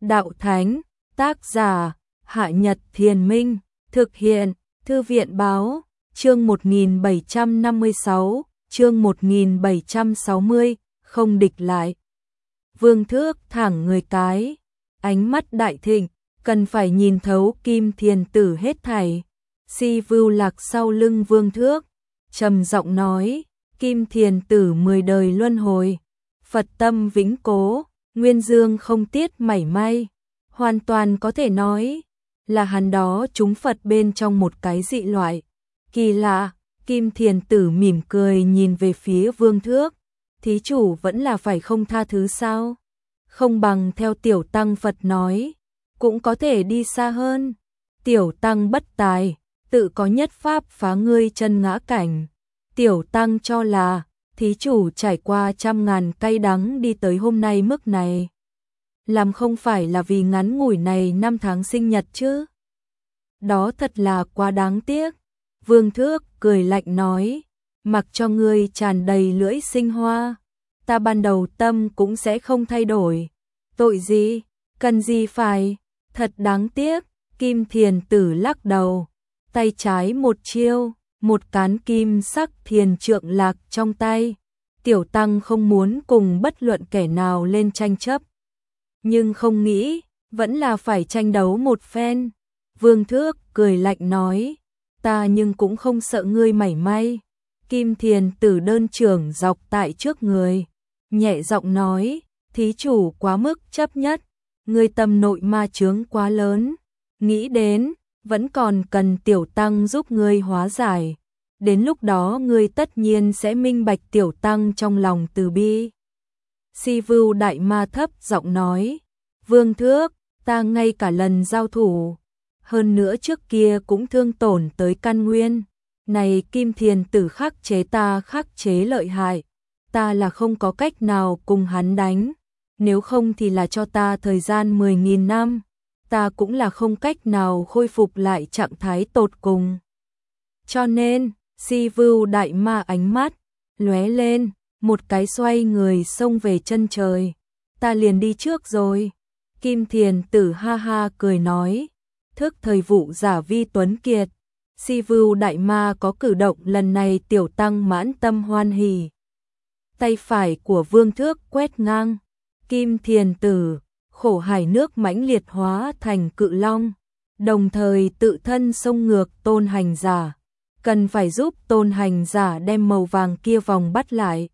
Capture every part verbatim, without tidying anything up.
đạo thánh, tác giả, Hạ Nhật Thiền Minh, thực hiện, Thư viện báo, chương một nghìn bảy trăm năm mươi sáu, chương một nghìn bảy trăm sáu mươi, không địch lại. Vương Thước thẳng người cái, ánh mắt đại thịnh, cần phải nhìn thấu Kim Thiền Tử hết thảy. Si Vưu Lạc sau lưng Vương Thước, trầm giọng nói, Kim Thiền Tử mười đời luân hồi, Phật tâm vĩnh cố, nguyên dương không tiết mảy may, hoàn toàn có thể nói là hắn đó trúng Phật bên trong một cái dị loại. Kỳ lạ, Kim Thiền Tử mỉm cười nhìn về phía Vương Thước, thí chủ vẫn là phải không tha thứ sao? Không bằng theo tiểu tăng Phật nói, cũng có thể đi xa hơn. Tiểu tăng bất tài, tự có nhất pháp phá ngươi chân ngã cảnh. Tiểu tăng cho là, thí chủ trải qua trăm ngàn cay đắng đi tới hôm nay mức này. Làm không phải là vì ngắn ngủi này năm tháng sinh nhật chứ? Đó thật là quá đáng tiếc. Vương Thước cười lạnh nói, mặc cho ngươi tràn đầy lưỡi sinh hoa, ta ban đầu tâm cũng sẽ không thay đổi. Tội gì, cần gì phải, thật đáng tiếc. Kim Thiền Tử lắc đầu, tay trái một chiêu, một cán kim sắc thiền trượng lạc trong tay. Tiểu tăng không muốn cùng bất luận kẻ nào lên tranh chấp, nhưng không nghĩ, vẫn là phải tranh đấu một phen. Vương Thước cười lạnh nói, ta nhưng cũng không sợ ngươi mảy may. Kim Thiền Tử đơn trưởng dọc tại trước người, nhẹ giọng nói, thí chủ quá mức chấp nhất, ngươi tâm nội ma chướng quá lớn, nghĩ đến, vẫn còn cần tiểu tăng giúp ngươi hóa giải. Đến lúc đó ngươi tất nhiên sẽ minh bạch tiểu tăng trong lòng từ bi. Si Vưu Đại Ma thấp giọng nói, Vương Thước, ta ngay cả lần giao thủ, hơn nữa trước kia cũng thương tổn tới căn nguyên. Này Kim Thiền Tử khắc chế ta khắc chế lợi hại, ta là không có cách nào cùng hắn đánh, nếu không thì là cho ta thời gian mười nghìn năm, ta cũng là không cách nào khôi phục lại trạng thái tột cùng. Cho nên, Si Vưu Đại Ma ánh mắt lóe lên, một cái xoay người xông về chân trời. Ta liền đi trước rồi. Kim Thiền Tử ha ha cười nói, thức thời vụ giả vi tuấn kiệt. Si Vưu Đại Ma có cử động lần này tiểu tăng mãn tâm hoan hỉ. Tay phải của Vương Thước quét ngang, Kim Thiền Tử, khổ hải nước mãnh liệt hóa thành cự long, đồng thời tự thân xông ngược Tôn Hành Giả, cần phải giúp Tôn Hành Giả đem màu vàng kia vòng bắt lại.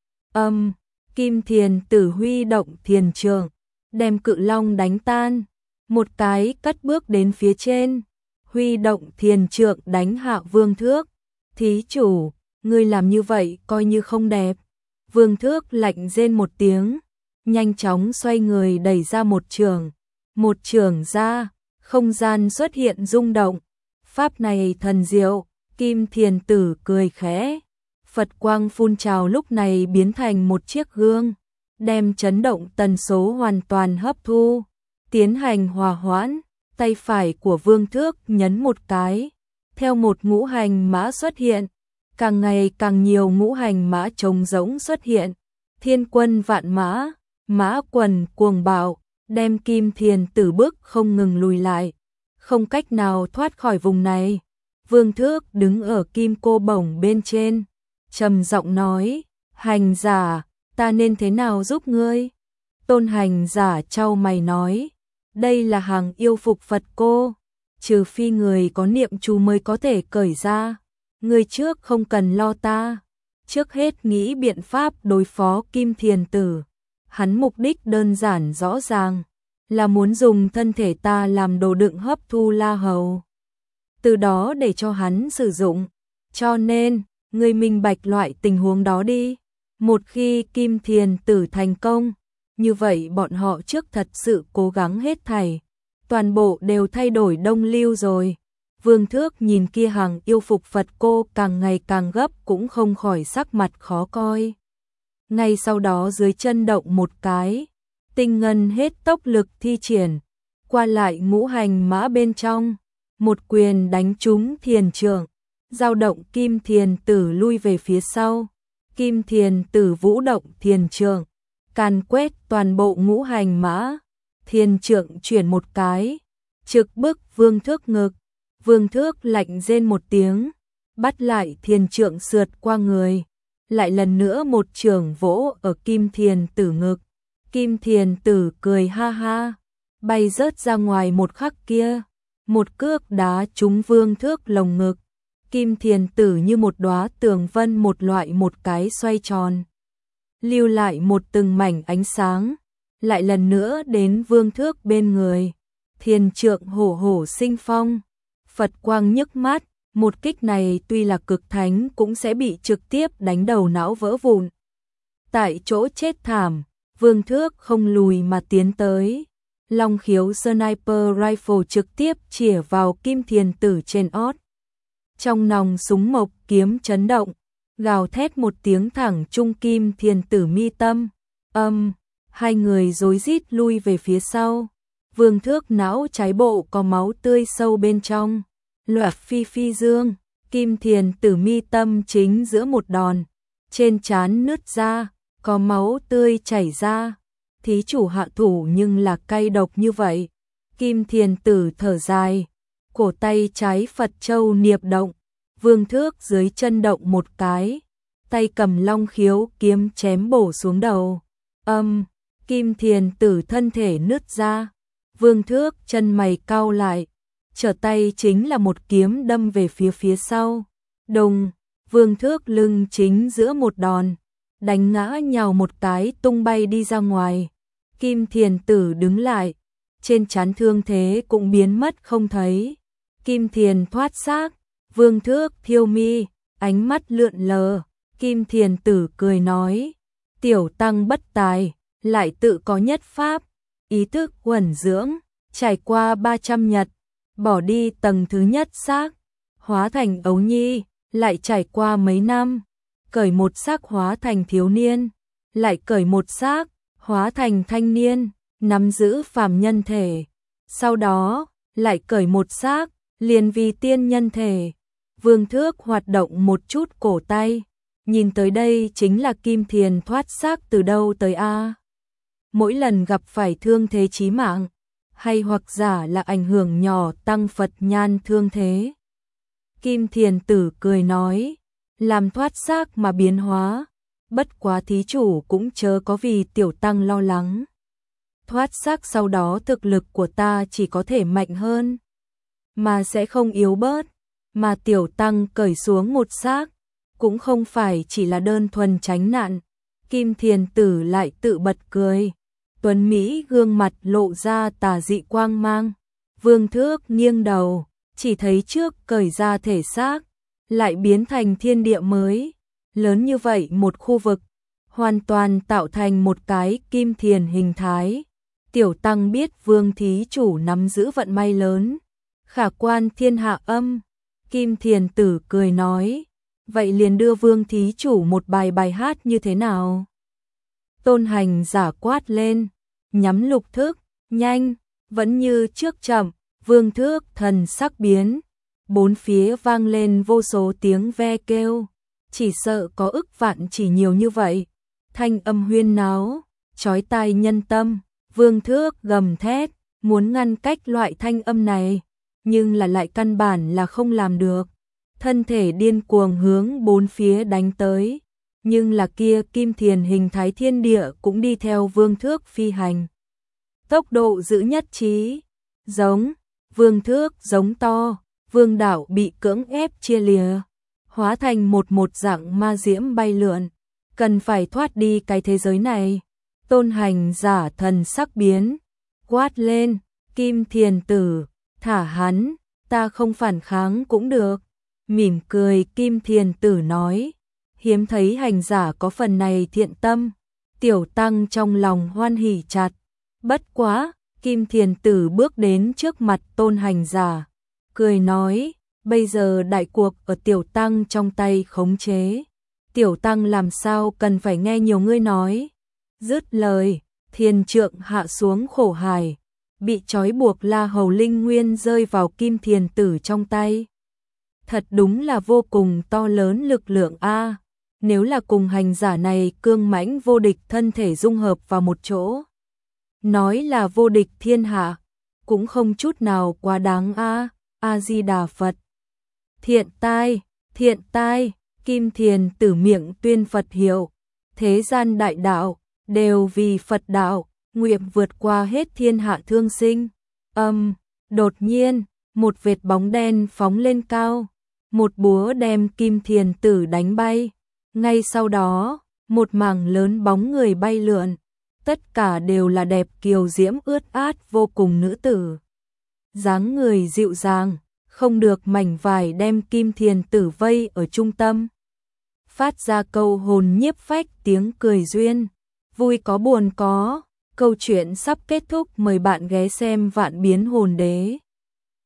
Âm, Kim Thiền Tử huy động thiền trượng, đem cự long đánh tan, một cái cất bước đến phía trên, huy động thiền trượng đánh hạ Vương Thước. Thí chủ, ngươi làm như vậy coi như không đẹp. Vương Thước lạnh rên một tiếng, nhanh chóng xoay người đẩy ra một trường, một trường ra, không gian xuất hiện rung động. Pháp này thần diệu. Kim Thiền Tử cười khẽ, Phật quang phun trào lúc này biến thành một chiếc gương, đem chấn động tần số hoàn toàn hấp thu, tiến hành hòa hoãn. Tay phải của Vương Thước nhấn một cái, theo một ngũ hành mã xuất hiện, càng ngày càng nhiều ngũ hành mã trống rỗng xuất hiện, thiên quân vạn mã, mã quần cuồng bạo, đem Kim Thiền Tử bước không ngừng lùi lại, không cách nào thoát khỏi vùng này. Vương Thước đứng ở kim cô bổng bên trên, trầm giọng nói, Hành Giả, ta nên thế nào giúp ngươi? Tôn Hành Giả chau mày nói, đây là hàng yêu phục Phật cô, trừ phi người có niệm chú mới có thể cởi ra, ngươi trước không cần lo ta, trước hết nghĩ biện pháp đối phó Kim Thiền Tử. Hắn mục đích đơn giản rõ ràng, là muốn dùng thân thể ta làm đồ đựng hấp thu La Hầu, từ đó để cho hắn sử dụng. Cho nên, ngươi minh bạch loại tình huống đó đi. Một khi Kim Thiền Tử thành công, như vậy bọn họ trước thật sự cố gắng hết thảy, toàn bộ đều thay đổi đông lưu rồi. Vương Thước nhìn kia hàng yêu phục Phật cô càng ngày càng gấp cũng không khỏi sắc mặt khó coi. Ngay sau đó dưới chân động một cái, tinh ngân hết tốc lực thi triển, qua lại ngũ hành mã bên trong, một quyền đánh trúng thiền trượng, dao động Kim Thiền Tử lui về phía sau. Kim Thiền Tử vũ động thiền trượng, càn quét toàn bộ ngũ hành mã, Thiên trượng chuyển một cái, trực bức Vương Thước ngực. Vương Thước lạnh rên một tiếng, bắt lại thiên trượng sượt qua người, lại lần nữa một trường vỗ ở Kim Thiền Tử ngực. Kim Thiền Tử cười ha ha, bay rớt ra ngoài một khắc kia, một cước đá trúng Vương Thước lồng ngực. Kim Thiền Tử như một đóa tường vân một loại một cái xoay tròn, lưu lại một từng mảnh ánh sáng, lại lần nữa đến Vương Thước bên người. Thiên trượng hổ hổ sinh phong, Phật quang nhức mắt, một kích này tuy là cực thánh cũng sẽ bị trực tiếp đánh đầu não vỡ vụn. Tại chỗ chết thảm, Vương Thước không lùi mà tiến tới. Long khiếu sniper rifle trực tiếp chĩa vào Kim Thiền Tử trên ót. Trong nòng súng mộc kiếm chấn động, gào thét một tiếng thẳng trung Kim Thiền Tử mi tâm. Âm, hai người rối rít lui về phía sau. Vương Thước não trái bộ có máu tươi sâu bên trong. Loạt phi phi dương, Kim Thiền Tử mi tâm chính giữa một đòn, trên trán nứt ra, có máu tươi chảy ra. Thí chủ hạ thủ nhưng là cay độc như vậy. Kim Thiền Tử thở dài, cổ tay trái Phật châu niệp động, Vương Thước dưới chân động một cái, tay cầm long khiếu kiếm chém bổ xuống đầu. Âm, Kim Thiền Tử thân thể nứt ra, Vương Thước chân mày cau lại, trở tay chính là một kiếm đâm về phía phía sau. Đùng, Vương Thước lưng chính giữa một đòn, đánh ngã nhào một cái tung bay đi ra ngoài. Kim Thiền Tử đứng lại, trên trán thương thế cũng biến mất không thấy. Kim Thiền thoát xác, Vương Thước thiêu mi, ánh mắt lượn lờ. Kim Thiền Tử cười nói, tiểu tăng bất tài, lại tự có nhất pháp, ý thức huẩn dưỡng, trải qua ba trăm nhật, bỏ đi tầng thứ nhất xác, hóa thành ấu nhi, lại trải qua mấy năm, cởi một xác hóa thành thiếu niên, lại cởi một xác, hóa thành thanh niên, nắm giữ phàm nhân thể, sau đó, lại cởi một xác, liền vì tiên nhân thể. Vương Thước hoạt động một chút cổ tay, nhìn tới đây chính là Kim Thiền thoát xác từ đâu tới a. Mỗi lần gặp phải thương thế chí mạng, hay hoặc giả là ảnh hưởng nhỏ tăng Phật nhan thương thế. Kim Thiền Tử cười nói, làm thoát xác mà biến hóa, bất quá thí chủ cũng chớ có vì tiểu tăng lo lắng. Thoát xác sau đó thực lực của ta chỉ có thể mạnh hơn, mà sẽ không yếu bớt, mà tiểu tăng cởi xuống một xác, cũng không phải chỉ là đơn thuần tránh nạn. Kim Thiền Tử lại tự bật cười, tuấn Mỹ gương mặt lộ ra tà dị quang mang. Vương Thước nghiêng đầu, chỉ thấy trước cởi ra thể xác, lại biến thành thiên địa mới. Lớn như vậy một khu vực, hoàn toàn tạo thành một cái Kim Thiền hình thái. Tiểu tăng biết Vương thí chủ nắm giữ vận may lớn, khả quan thiên hạ âm. Kim Thiền Tử cười nói, vậy liền đưa Vương thí chủ một bài bài hát như thế nào? Tôn Hành giả quát lên, nhắm lục thức, nhanh, vẫn như trước chậm. Vương Thước thần sắc biến, bốn phía vang lên vô số tiếng ve kêu, chỉ sợ có ức vạn chỉ nhiều như vậy. Thanh âm huyên náo, chói tai nhân tâm. Vương Thước gầm thét, muốn ngăn cách loại thanh âm này, nhưng là lại căn bản là không làm được. Thân thể điên cuồng hướng bốn phía đánh tới, nhưng là kia Kim Thiền hình thái thiên địa cũng đi theo Vương Thước phi hành. Tốc độ giữ nhất trí, giống, Vương Thước giống to, Vương đạo bị cưỡng ép chia lìa, hóa thành một một dạng ma diễm bay lượn, cần phải thoát đi cái thế giới này. Tôn Hành giả thần sắc biến, quát lên, Kim Thiền Tử, thả hắn, ta không phản kháng cũng được. Mỉm cười Kim Thiền Tử nói, hiếm thấy hành giả có phần này thiện tâm, tiểu tăng trong lòng hoan hỉ chặt. Bất quá, Kim Thiền Tử bước đến trước mặt Tôn Hành giả, cười nói, bây giờ đại cuộc ở tiểu tăng trong tay khống chế, tiểu tăng làm sao cần phải nghe nhiều ngươi nói. Dứt lời, thiên trượng hạ xuống khổ hải, bị trói buộc La Hầu Linh Nguyên rơi vào Kim Thiền Tử trong tay. Thật đúng là vô cùng to lớn lực lượng a. Nếu là cùng hành giả này cương mãnh vô địch thân thể dung hợp vào một chỗ, nói là vô địch thiên hạ, cũng không chút nào quá đáng a. A Di Đà Phật. Thiện tai, thiện tai, Kim Thiền Tử miệng tuyên Phật hiệu, thế gian đại đạo đều vì Phật đạo, nguyện vượt qua hết thiên hạ thương sinh. Âm, đột nhiên, một vệt bóng đen phóng lên cao, một búa đem Kim Thiền Tử đánh bay. Ngay sau đó, một mảng lớn bóng người bay lượn, tất cả đều là đẹp kiều diễm ướt át vô cùng nữ tử. Dáng người dịu dàng, không được mảnh vải đem Kim Thiền Tử vây ở trung tâm. Phát ra câu hồn nhiếp phách tiếng cười duyên, vui có buồn có. Câu chuyện sắp kết thúc, mời bạn ghé xem Vạn Biến Hồn Đế.